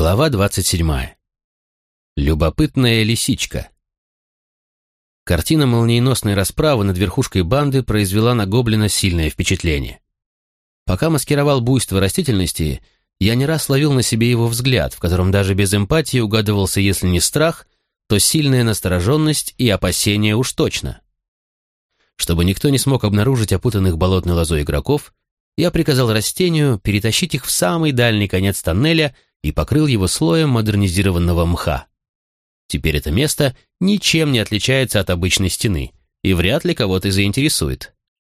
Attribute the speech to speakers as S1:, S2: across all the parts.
S1: Глава 27. Любопытная лисичка. Картина молниеносной расправы над верхушкой банды произвела на гоблина сильное впечатление. Пока маскировал буйство растительности, я не раз ловил на себе его взгляд, в котором даже без эмпатии угадывался, если не страх, то сильная настороженность и опасение уж точно. Чтобы никто не смог обнаружить опутанных болотной лозой игроков, я приказал растению перетащить их в самый дальний конец тоннеля и покрыл его слоем модернизированного мха. Теперь это место ничем не отличается от обычной стены и вряд ли кого-то заинтересует.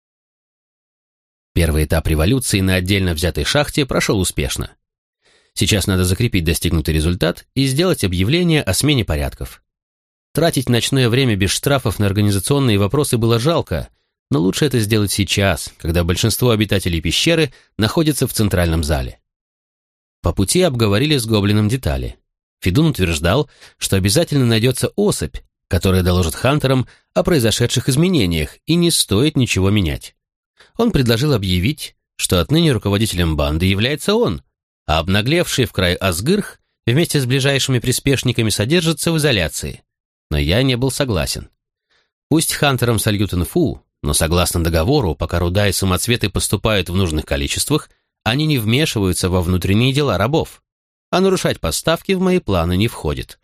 S1: Первый этап революции на отдельно взятой шахте прошел успешно. Сейчас надо закрепить достигнутый результат и сделать объявление о смене порядков. Тратить ночное время без штрафов на организационные вопросы было жалко, но лучше это сделать сейчас, когда большинство обитателей пещеры находится в центральном зале. По пути обговорили с гоблином детали. Федун утверждал, что обязательно найдется особь, которая доложит хантерам о произошедших изменениях, и не стоит ничего менять. Он предложил объявить, что отныне руководителем банды является он, а обнаглевший в край Асгырх вместе с ближайшими приспешниками содержится в изоляции. Но я не был согласен. Пусть хантерам сольют инфу, но согласно договору, пока руда и самоцветы поступают в нужных количествах, они не вмешиваются во внутренние дела рабов, а нарушать поставки в мои планы не входит.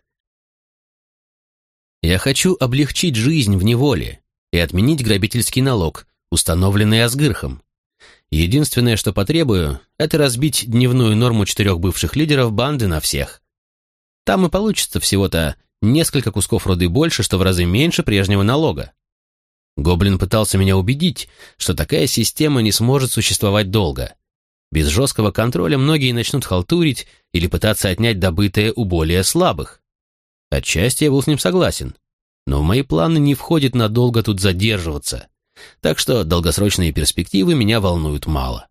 S1: Я хочу облегчить жизнь в неволе и отменить грабительский налог, установленный Асгырхом. Единственное, что потребую, это разбить дневную норму 4 бывших лидеров банды на всех. Там и получится всего-то несколько кусков руды больше, что в разы меньше прежнего налога. Гоблин пытался меня убедить, что такая система не сможет существовать долго. Без жесткого контроля многие начнут халтурить или пытаться отнять добытое у более слабых. Отчасти я был с ним согласен, но в мои планы не входит надолго тут задерживаться, так что долгосрочные перспективы меня волнуют мало.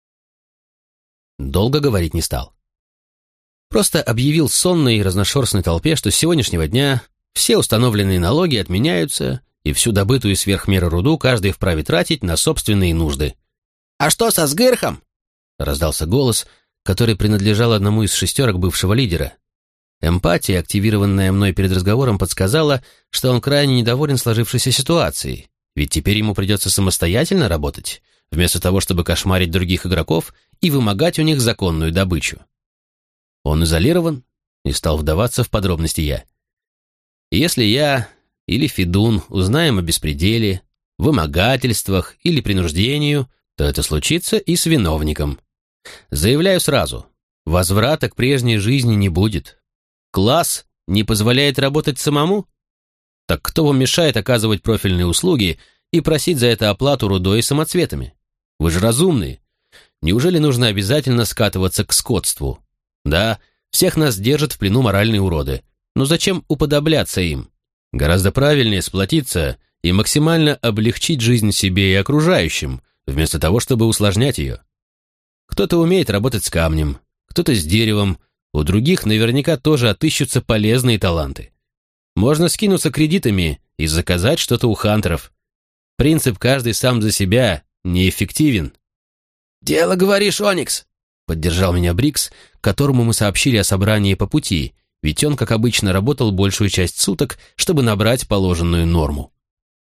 S1: Долго говорить не стал. Просто объявил сонной и разношерстной толпе, что с сегодняшнего дня все установленные налоги отменяются, и всю добытую сверх меры руду каждый вправе тратить на собственные нужды.
S2: «А что со Асгырхом?»
S1: — раздался голос, который принадлежал одному из шестерок бывшего лидера. Эмпатия, активированная мной перед разговором, подсказала, что он крайне недоволен сложившейся ситуацией, ведь теперь ему придется самостоятельно работать, вместо того, чтобы кошмарить других игроков и вымогать у них законную добычу. Он изолирован, и стал вдаваться в подробности я. Если я или Федун узнаем о беспределе, вымогательствах или принуждению, то это случится и с виновником. Заявляю сразу, возврата к прежней жизни не будет. Класс не позволяет работать самому? Так кто вам мешает оказывать профильные услуги и просить за это оплату рудой и самоцветами? Вы же разумные. Неужели нужно обязательно скатываться к скотству? Да, всех нас держат в плену моральные уроды, но зачем уподобляться им? Гораздо правильнее сплотиться и максимально облегчить жизнь себе и окружающим, вместо того, чтобы усложнять ее. Кто-то умеет работать с камнем, кто-то с деревом, у других наверняка тоже отыщутся полезные таланты. Можно скинуться кредитами и заказать что-то у хантеров. Принцип «каждый сам за себя» неэффективен.
S2: «Дело, говоришь, Оникс!»
S1: — поддержал меня Брикс, которому мы сообщили о собрании по пути, ведь он, как обычно, работал большую часть суток, чтобы набрать положенную норму.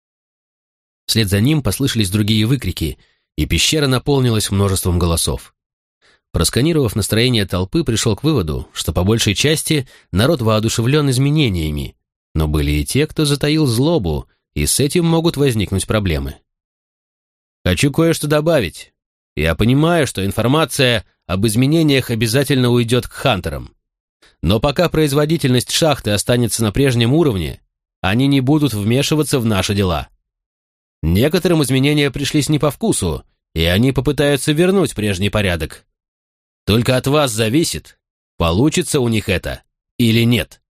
S1: Вслед за ним послышались другие выкрики, и пещера наполнилась множеством голосов. Просканировав настроение толпы, пришел к выводу, что по большей части народ воодушевлен изменениями, но были и те, кто затаил злобу, и с этим могут возникнуть проблемы. Хочу кое-что добавить. Я понимаю, что информация об изменениях обязательно уйдет к хантерам. Но пока производительность шахты останется на прежнем уровне, они не будут вмешиваться в наши дела. Некоторым изменения пришлись не по вкусу, и они попытаются вернуть прежний порядок. Только от вас зависит, получится у них это или нет.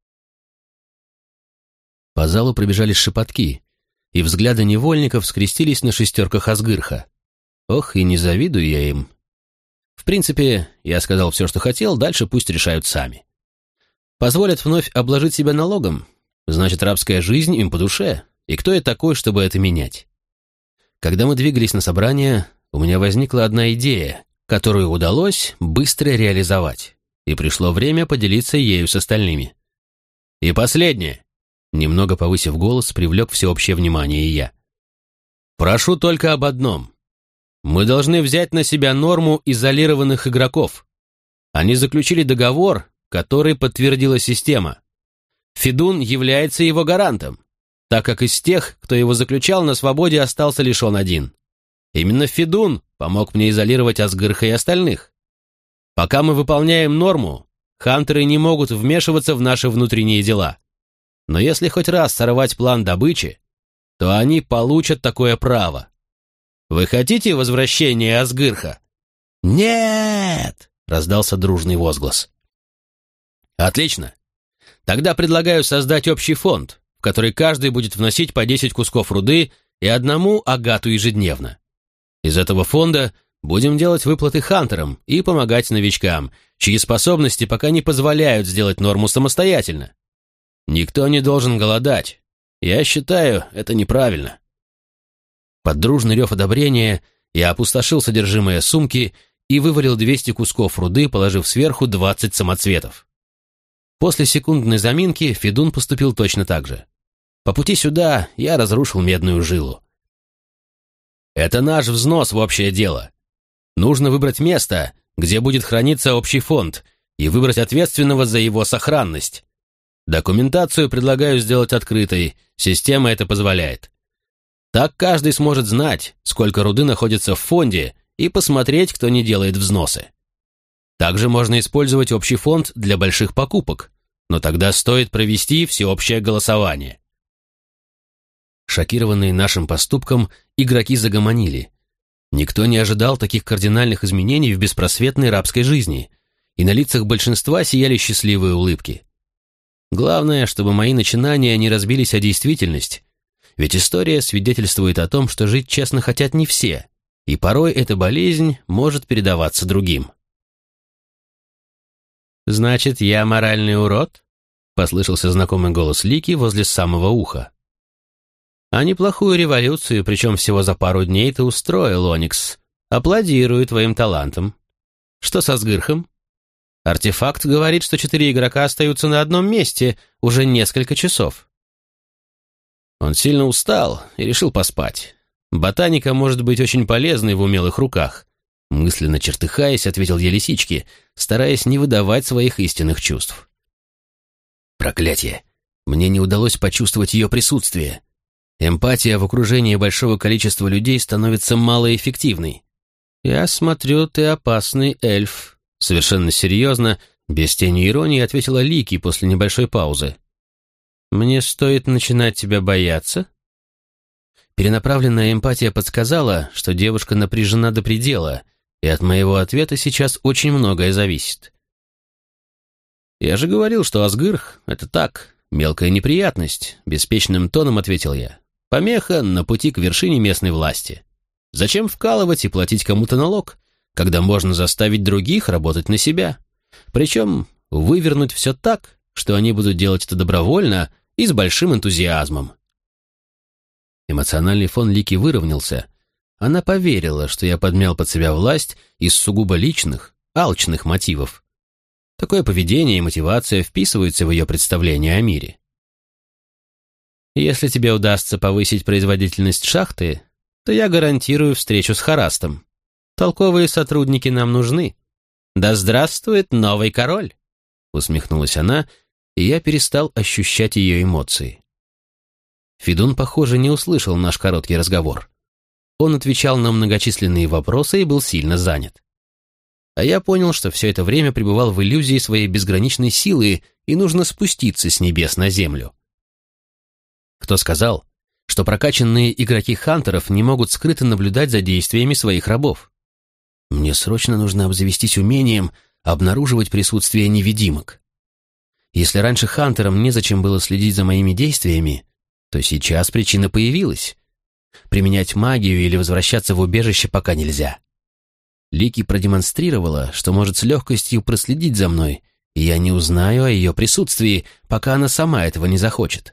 S1: По залу пробежали шепотки, и взгляды невольников скрестились на шестерках Асгырха. Ох, и не завидую я им. В принципе, я сказал все, что хотел, дальше пусть решают сами. Позволят вновь обложить себя налогом, значит, рабская жизнь им по душе, и кто я такой, чтобы это менять? Когда мы двигались на собрание, у меня возникла одна идея, которую удалось быстро реализовать. и пришло время поделиться ею с остальными. И последнее, немного повысив голос, привлек всеобщее внимание и я. Прошу только об одном. Мы должны взять на себя норму изолированных игроков. Они заключили договор, который подтвердила система. Федун является его гарантом, так как из тех, кто его заключал, на свободе остался лишь он один. Именно Федун помог мне изолировать Асгырха и остальных. Пока мы выполняем норму, хантеры не могут вмешиваться в наши внутренние дела. Но если хоть раз сорвать план добычи, то они получат такое право. Вы хотите возвращения Асгырха? «Нет!» — раздался дружный возглас. Отлично. Тогда предлагаю создать общий фонд, в который каждый будет вносить по 10 кусков руды и одному агату ежедневно. Из этого фонда будем делать выплаты хантерам и помогать новичкам, чьи способности пока не позволяют сделать норму самостоятельно. Никто не должен голодать. Я считаю, это неправильно. Под дружный рев одобрения я опустошил содержимое сумки и вывалил 200 кусков руды, положив сверху 20 самоцветов. После секундной заминки Федун поступил точно так же. По пути сюда я разрушил медную жилу. Это наш взнос в общее дело. Нужно выбрать место, где будет храниться общий фонд, и выбрать ответственного за его сохранность. Документацию предлагаю сделать открытой, система это позволяет. Так каждый сможет знать, сколько руды находится в фонде, и посмотреть, кто не делает взносы. Также можно использовать общий фонд для больших покупок, но тогда стоит провести всеобщее голосование. Шокированные нашим поступком, игроки загомонили. Никто не ожидал таких кардинальных изменений в беспросветной рабской жизни, и на лицах большинства сияли счастливые улыбки. Главное, чтобы мои начинания не разбились о действительность, ведь история свидетельствует о том, что жить честно хотят не все, и порой эта болезнь может передаваться другим. «Значит, я моральный урод?» — послышался знакомый голос Лики возле самого уха. «А неплохую революцию, причем всего за пару дней, ты устроил, Оникс. Аплодирую твоим талантам. Что со Асгырхом? Артефакт говорит, что 4 игрока остаются на одном месте уже несколько часов». Он сильно устал и решил поспать. Ботаника может быть очень полезной в умелых руках. Мысленно чертыхаясь, ответил я лисичке, стараясь не выдавать своих истинных чувств. Проклятие! Мне не удалось почувствовать ее присутствие. Эмпатия в окружении большого количества людей становится малоэффективной. «Я смотрю, ты опасный эльф», — совершенно серьезно, без тени иронии ответила Лики после небольшой паузы. «Мне стоит начинать тебя бояться?» Перенаправленная эмпатия подсказала, что девушка напряжена до предела, и от моего ответа сейчас очень многое зависит. «Я же говорил, что Асгырх — это так, мелкая неприятность», — беспечным тоном ответил я. «Помеха на пути к вершине местной власти. Зачем вкалывать и платить кому-то налог, когда можно заставить других работать на себя? Причем вывернуть все так, что они будут делать это добровольно и с большим энтузиазмом». Эмоциональный фон Лики выровнялся. Она поверила, что я подмял под себя власть из сугубо личных, алчных мотивов. Такое поведение и мотивация вписываются в ее представление о мире. «Если тебе удастся повысить производительность шахты, то я гарантирую встречу с Харастом. Толковые сотрудники нам нужны. Да здравствует новый король!» Усмехнулась она, и я перестал ощущать ее эмоции. Федун, похоже, не услышал наш короткий разговор. Он отвечал на многочисленные вопросы и был сильно занят. А я понял, что все это время пребывал в иллюзии своей безграничной силы и нужно спуститься с небес на землю. Кто сказал, что прокачанные игроки хантеров не могут скрыто наблюдать за действиями своих рабов? Мне срочно нужно обзавестись умением обнаруживать присутствие невидимок. Если раньше хантерам незачем было следить за моими действиями, то сейчас причина появилась. Применять магию или возвращаться в убежище пока нельзя. Лики продемонстрировала, что может с легкостью проследить за мной, и я не узнаю о ее присутствии, пока она сама этого не захочет.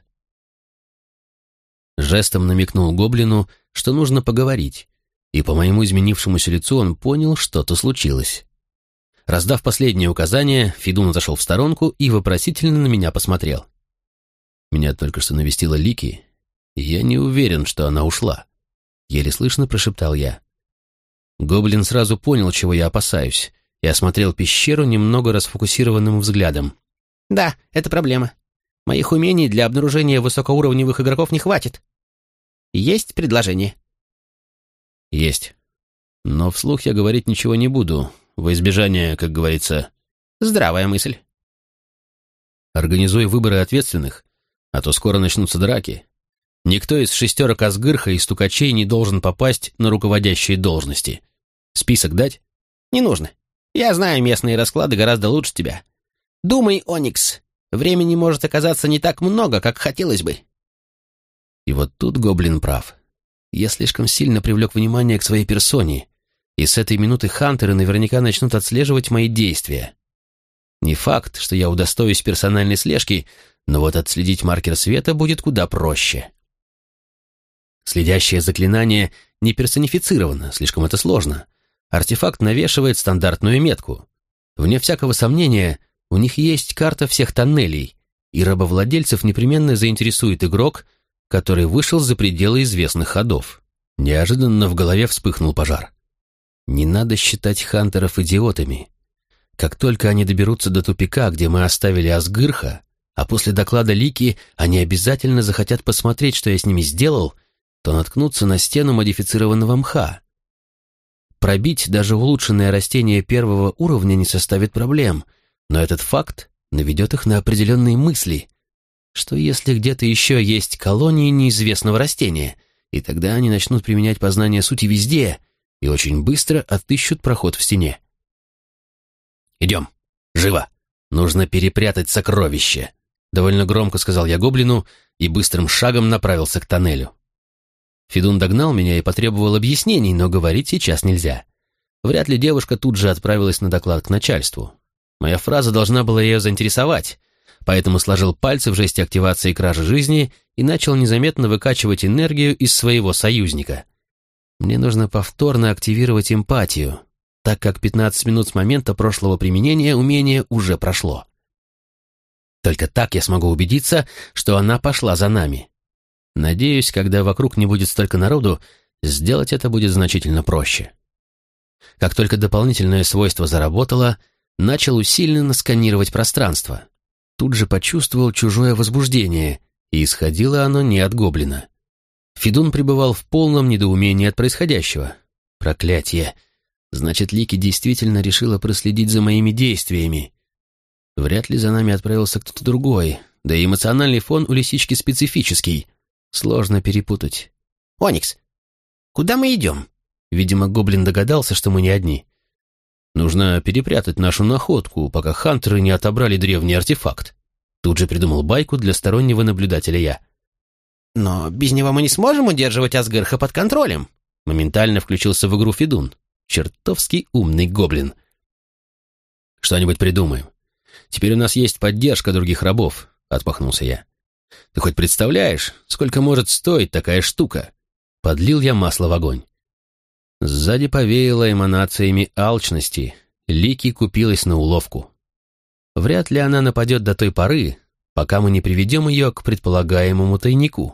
S1: Жестом намекнул гоблину, что нужно поговорить, и по моему изменившемуся лицу он понял, что-то случилось. Раздав последнее указание, Федун отошел в сторонку и вопросительно на меня посмотрел. Меня только что навестила Лики, и я не уверен, что она ушла. Еле слышно прошептал я. Гоблин сразу понял, чего я опасаюсь, и осмотрел пещеру немного расфокусированным взглядом.
S2: Да, это проблема. Моих умений для обнаружения высокоуровневых игроков не хватит. Есть предложение?
S1: Есть. Но вслух я говорить ничего не буду, во избежание, как говорится...
S2: Здравая мысль.
S1: Организуй выборы ответственных, а то скоро начнутся драки. Никто из шестерок Асгырха и стукачей не должен попасть на руководящие должности. Список дать?
S2: Не нужно. Я знаю местные расклады гораздо лучше тебя. Думай, Оникс. Времени может оказаться не так много, как хотелось бы.
S1: И вот тут гоблин прав. Я слишком сильно привлек внимание к своей персоне, и с этой минуты хантеры наверняка начнут отслеживать мои действия. Не факт, что я удостоюсь персональной слежки, но вот отследить маркер света будет куда проще. Следящее заклинание не персонифицировано, слишком это сложно. Артефакт навешивает стандартную метку. Вне всякого сомнения, у них есть карта всех тоннелей, и рабовладельцев непременно заинтересует игрок, который вышел за пределы известных ходов. Неожиданно в голове вспыхнул пожар. Не надо считать хантеров идиотами. Как только они доберутся до тупика, где мы оставили Асгырха, а после доклада Лики они обязательно захотят посмотреть, что я с ними сделал, то наткнутся на стену модифицированного мха. Пробить даже улучшенное растение первого уровня не составит проблем, но этот факт наведет их на определенные мысли. Что если где-то еще есть колонии неизвестного растения, и тогда они начнут применять познание сути везде и очень быстро отыщут проход в стене. «Идем! Живо! Нужно перепрятать сокровище!» Довольно громко сказал я гоблину и быстрым шагом направился к тоннелю. Федун догнал меня и потребовал объяснений, но говорить сейчас нельзя. Вряд ли девушка тут же отправилась на доклад к начальству. Моя фраза должна была ее заинтересовать, поэтому сложил пальцы в жесте активации кражи жизни и начал незаметно выкачивать энергию из своего союзника. Мне нужно повторно активировать эмпатию, так как 15 минут с момента прошлого применения умения уже прошло. Только так я смогу убедиться, что она пошла за нами. Надеюсь, когда вокруг не будет столько народу, сделать это будет значительно проще. Как только дополнительное свойство заработало, начал усиленно сканировать пространство. Тут же почувствовал чужое возбуждение, и исходило оно не от гоблина. Федун пребывал в полном недоумении от происходящего. Проклятье! Значит, Лики действительно решила проследить за моими действиями. Вряд ли за нами отправился кто-то другой, да и эмоциональный фон у лисички специфический. Сложно перепутать.
S2: Оникс, куда мы идем?
S1: Видимо, гоблин догадался, что мы не одни. Нужно перепрятать нашу находку, пока хантеры не отобрали древний артефакт. Тут же придумал байку для стороннего наблюдателя я.
S2: Но без него мы не сможем удерживать Асгырха под контролем.
S1: Моментально включился в игру Федун. Чертовски умный гоблин. Что-нибудь придумаем. Теперь у нас есть поддержка других рабов, отмахнулся я. Ты хоть представляешь, сколько может стоить такая штука? Подлил я масло в огонь. Сзади повеяло эманациями алчности. Лики купилась на уловку. Вряд ли она нападет до той поры, пока мы не приведем ее к предполагаемому тайнику.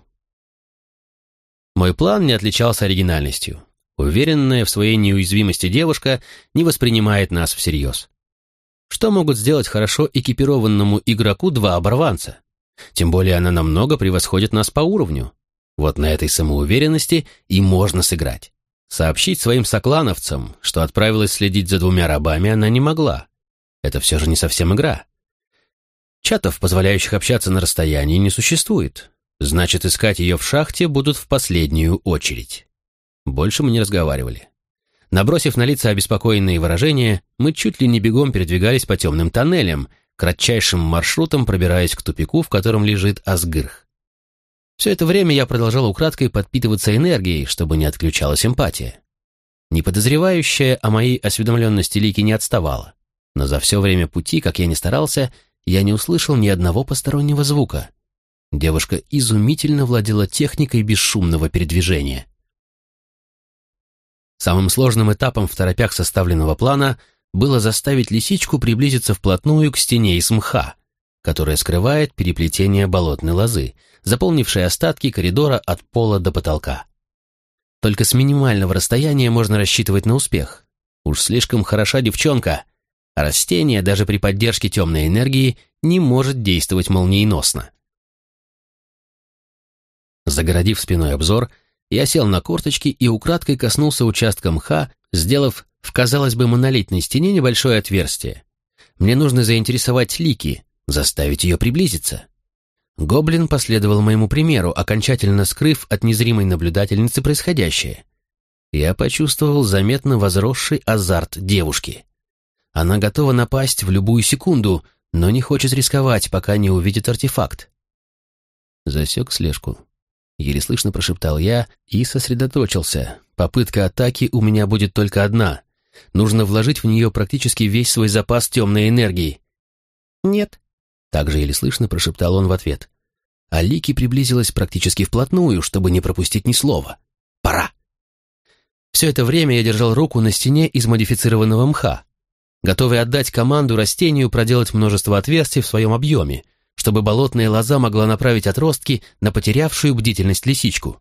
S1: Мой план не отличался оригинальностью. Уверенная в своей неуязвимости девушка не воспринимает нас всерьез. Что могут сделать хорошо экипированному игроку два оборванца? Тем более она намного превосходит нас по уровню. Вот на этой самоуверенности и можно сыграть. Сообщить своим соклановцам, что отправилась следить за двумя рабами, она не могла. Это все же не совсем игра. Чатов, позволяющих общаться на расстоянии, не существует. Значит, искать ее в шахте будут в последнюю очередь. Больше мы не разговаривали. Набросив на лица обеспокоенные выражения, мы чуть ли не бегом передвигались по темным тоннелям, кратчайшим маршрутом пробираясь к тупику, в котором лежит Асгырх. Все это время я продолжал украдкой подпитываться энергией, чтобы не отключалась эмпатия. Неподозревающая о моей осведомленности Лики не отставала, но за все время пути, как я ни старался, я не услышал ни одного постороннего звука. Девушка изумительно владела техникой бесшумного передвижения. Самым сложным этапом в торопях составленного плана было заставить лисичку приблизиться вплотную к стене из мха, которая скрывает переплетение болотной лозы, заполнившей остатки коридора от пола до потолка. Только с минимального расстояния можно рассчитывать на успех. Уж слишком хороша девчонка, а растение даже при поддержке темной энергии не может действовать молниеносно. Загородив спиной обзор, я сел на корточки и украдкой коснулся участка мха, сделав в, казалось бы, монолитной стене небольшое отверстие. Мне нужно заинтересовать Лики, заставить ее приблизиться. Гоблин последовал моему примеру, окончательно скрыв от незримой наблюдательницы происходящее. Я почувствовал заметно возросший азарт девушки. Она готова напасть в любую секунду, но не хочет рисковать, пока не увидит артефакт. Засек слежку. Еле слышно прошептал я и сосредоточился. Попытка атаки у меня будет только одна. Нужно вложить в нее практически весь свой запас темной энергии. «Нет», — также еле слышно прошептал он в ответ. А Лики приблизилась практически вплотную, чтобы не пропустить ни слова. «Пора!» Все это время я держал руку на стене из модифицированного мха, готовый отдать команду растению проделать множество отверстий в своем объеме, чтобы болотная лоза могла направить отростки на потерявшую бдительность лисичку.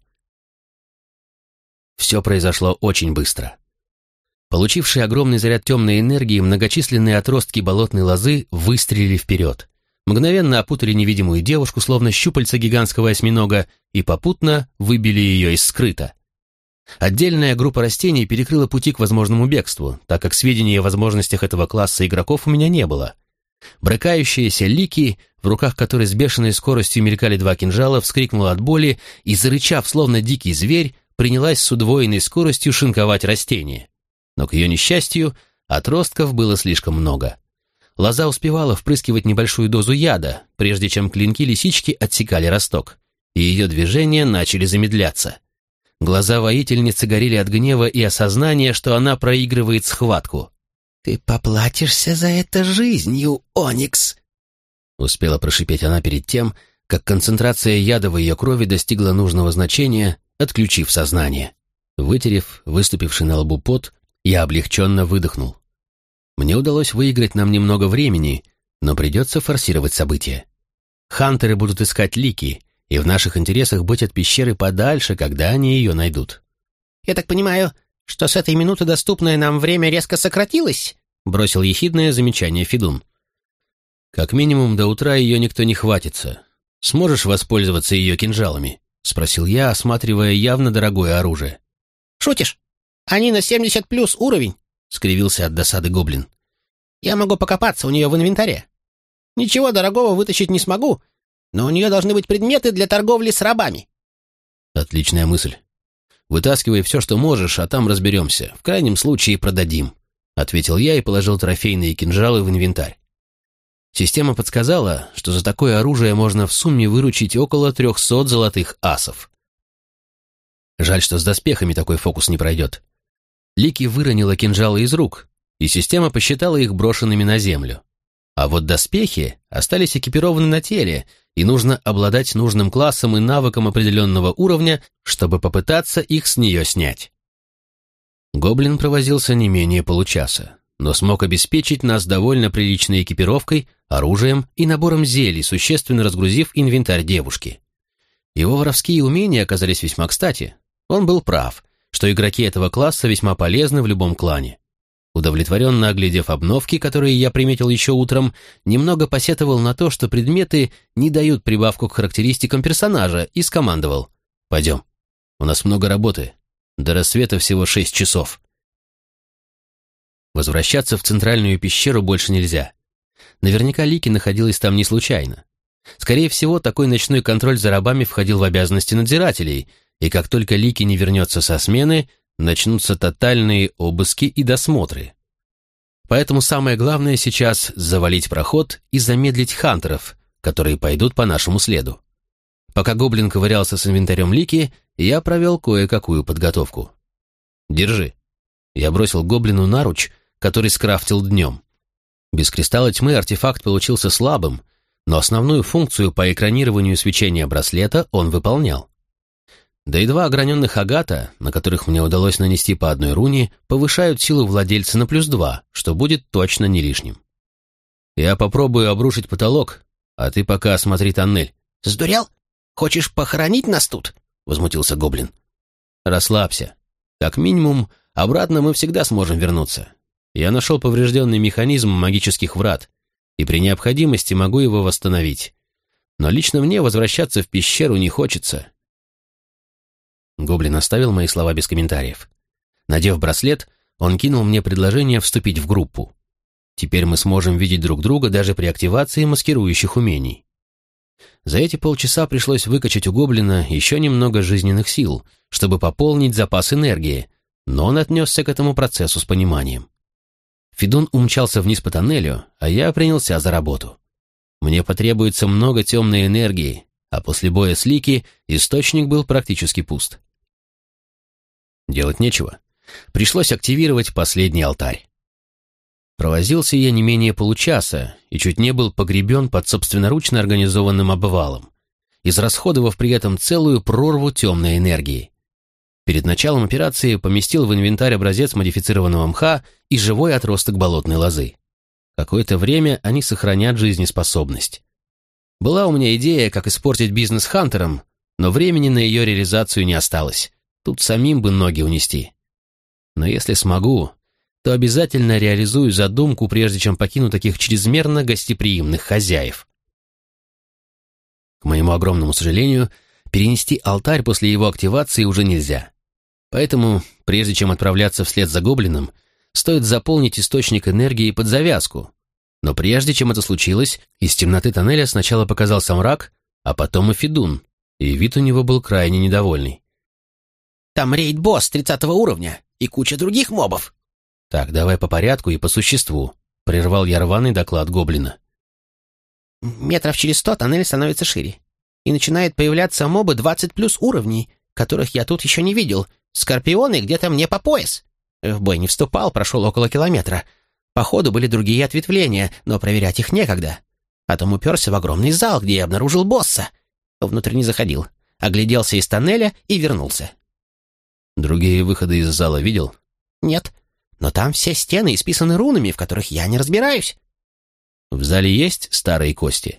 S1: Все произошло очень быстро. Получившие огромный заряд темной энергии, многочисленные отростки болотной лозы выстрелили вперед, мгновенно опутали невидимую девушку, словно щупальца гигантского осьминога, и попутно выбили ее из скрыта. Отдельная группа растений перекрыла пути к возможному бегству, так как сведений о возможностях этого класса игроков у меня не было. Брыкающаяся Лики, в руках которой с бешеной скоростью мелькали два кинжала, вскрикнула от боли и, зарычав, словно дикий зверь, принялась с удвоенной скоростью шинковать растение. Но, к ее несчастью, отростков было слишком много. Лоза успевала впрыскивать небольшую дозу яда, прежде чем клинки лисички отсекали росток, и ее движения начали замедляться. Глаза воительницы горели от гнева и осознания, что она проигрывает схватку.
S2: «Ты поплатишься за это жизнью, Оникс!»
S1: Успела прошипеть она перед тем, как концентрация яда в ее крови достигла нужного значения, отключив сознание. Вытерев выступивший на лбу пот, я облегченно выдохнул. Мне удалось выиграть нам немного времени, но придется форсировать события. Хантеры будут искать Лики, и в наших интересах быть от пещеры подальше, когда они ее найдут.
S2: «Я так понимаю, что с этой минуты доступное нам время резко сократилось?» — бросил ехидное замечание Федун.
S1: «Как минимум до утра ее никто не хватится. Сможешь воспользоваться ее кинжалами?» — спросил я, осматривая явно дорогое оружие.
S2: «Шутишь? Они на 70+ уровень», — скривился от досады гоблин. «Я могу покопаться у нее в инвентаре. Ничего дорогого вытащить не смогу, но у нее должны быть предметы для торговли с рабами».
S1: «Отличная мысль. Вытаскивай все, что можешь, а там разберемся. В крайнем случае продадим», — ответил я и положил трофейные кинжалы в инвентарь. Система подсказала, что за такое оружие можно в сумме выручить около 300 золотых асов. Жаль, что с доспехами такой фокус не пройдет. Лики выронила кинжалы из рук, и система посчитала их брошенными на землю. А вот доспехи остались экипированы на теле, и нужно обладать нужным классом и навыком определенного уровня, чтобы попытаться их с нее снять. Гоблин провозился не менее получаса, но смог обеспечить нас довольно приличной экипировкой, оружием и набором зелий, существенно разгрузив инвентарь девушки. Его воровские умения оказались весьма кстати. Он был прав, что игроки этого класса весьма полезны в любом клане. Удовлетворенно оглядев обновки, которые я приметил еще утром, немного посетовал на то, что предметы не дают прибавку к характеристикам персонажа, и скомандовал: «Пойдем, у нас много работы, до рассвета всего 6 часов». Возвращаться в центральную пещеру больше нельзя. Наверняка Лики находилась там не случайно. Скорее всего, такой ночной контроль за рабами входил в обязанности надзирателей, и как только Лики не вернется со смены, начнутся тотальные обыски и досмотры. Поэтому самое главное сейчас — завалить проход и замедлить хантеров, которые пойдут по нашему следу. Пока гоблин ковырялся с инвентарем Лики, я провел кое-какую подготовку. «Держи». Я бросил гоблину наруч, который скрафтил днем. Без кристалла тьмы артефакт получился слабым, но основную функцию по экранированию свечения браслета он выполнял. Да и 2 ограненных агата, на которых мне удалось нанести по 1 руне, повышают силу владельца на +2, что будет точно не лишним. Я попробую обрушить потолок, а ты пока осмотри тоннель.
S2: Сдурел? Хочешь похоронить нас тут? Возмутился гоблин.
S1: Расслабься. Как минимум, обратно мы всегда сможем вернуться. Я нашел поврежденный механизм магических врат, и при необходимости могу его восстановить. Но лично мне возвращаться в пещеру не хочется. Гоблин оставил мои слова без комментариев. Надев браслет, он кинул мне предложение вступить в группу. Теперь мы сможем видеть друг друга даже при активации маскирующих умений. За эти полчаса пришлось выкачать у гоблина еще немного жизненных сил, чтобы пополнить запас энергии, но он отнесся к этому процессу с пониманием. Федун умчался вниз по тоннелю, а я принялся за работу. Мне потребуется много темной энергии, а после боя с Лики источник был практически пуст. Делать нечего. Пришлось активировать последний алтарь. Провозился я не менее получаса и чуть не был погребен под собственноручно организованным обвалом, израсходовав при этом целую прорву темной энергии. Перед началом операции поместил в инвентарь образец модифицированного мха и живой отросток болотной лозы. Какое-то время они сохранят жизнеспособность. Была у меня идея, как испортить бизнес хантерам, но времени на ее реализацию не осталось. Тут самим бы ноги унести. Но если смогу, то обязательно реализую задумку, прежде чем покину таких чрезмерно гостеприимных хозяев. К моему огромному сожалению, перенести алтарь после его активации уже нельзя. Поэтому, прежде чем отправляться вслед за гоблином, стоит заполнить источник энергии под завязку. Но прежде чем это случилось, из темноты тоннеля сначала показался мрак, а потом и Федун, и вид у него был крайне недовольный.
S2: «Там рейд-босс 30 уровня и куча других мобов».
S1: «Так, давай по порядку и по существу», — прервал я рваный доклад гоблина.
S2: Метров через 100 тоннель становится шире, и начинают появляться мобы 20+ уровней, которых я тут еще не видел. Скорпионы где-то мне по пояс. В бой не вступал, прошел около километра. По ходу были другие ответвления, но проверять их некогда. Потом уперся в огромный зал, где я обнаружил босса. Внутрь не заходил, огляделся из тоннеля и вернулся.
S1: Другие выходы из зала видел?
S2: Нет, но там все стены исписаны рунами, в которых я не разбираюсь.
S1: В зале есть старые кости?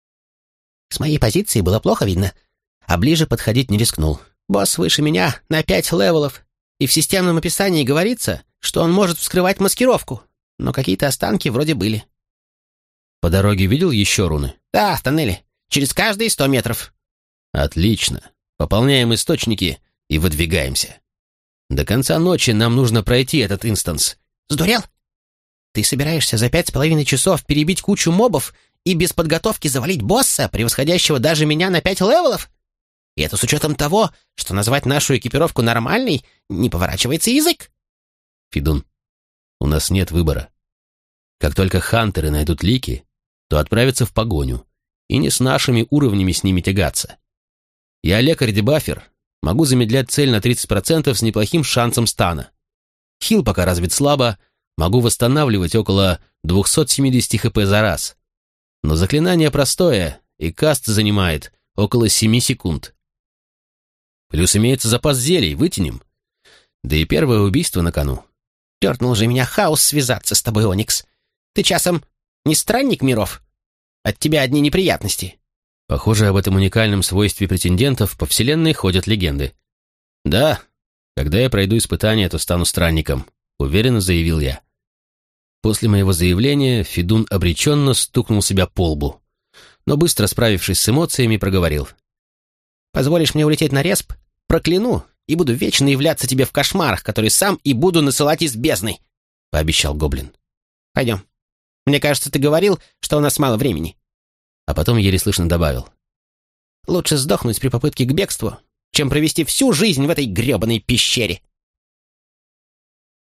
S2: С моей позиции было плохо видно, а ближе подходить не рискнул. Босс выше меня на 5 левелов, и в системном описании говорится, что он может вскрывать маскировку, но какие-то останки вроде были.
S1: По дороге видел еще руны?
S2: Да, в тоннеле. Через каждые 100 метров.
S1: Отлично. Пополняем источники и выдвигаемся. До конца ночи нам нужно пройти этот инстанс.
S2: Сдурел? Ты собираешься за 5,5 часов перебить кучу мобов и без подготовки завалить босса, превосходящего даже меня на 5 левелов? И это с учетом того, что назвать нашу экипировку нормальной не поворачивается язык.
S1: Федун, у нас нет выбора. Как только хантеры найдут Лики, то отправятся в погоню, и не с нашими уровнями с ними тягаться. Я лекарь-дебафер, могу замедлять цель на 30% с неплохим шансом стана. Хил пока развит слабо, могу восстанавливать около 270 хп за раз. Но заклинание простое, и каст занимает около 7 секунд. Плюс имеется запас зелий, вытянем. Да и первое убийство на кону.
S2: Дернул же меня хаос связаться с тобой, Оникс. Ты часом не странник миров? От тебя одни неприятности.
S1: Похоже, об этом уникальном свойстве претендентов по вселенной ходят легенды. Да, когда я пройду испытание, то стану странником, уверенно заявил я. После моего заявления Федун обреченно стукнул себя по лбу, но быстро справившись с эмоциями, проговорил.
S2: «Позволишь мне улететь на респ? Прокляну и буду вечно являться тебе в кошмарах, которые сам и буду насылать из бездны», — пообещал гоблин. «Пойдем. Мне кажется, ты говорил, что у нас мало времени».
S1: А потом еле слышно добавил.
S2: «Лучше сдохнуть при попытке к бегству, чем провести всю жизнь в этой гребаной пещере».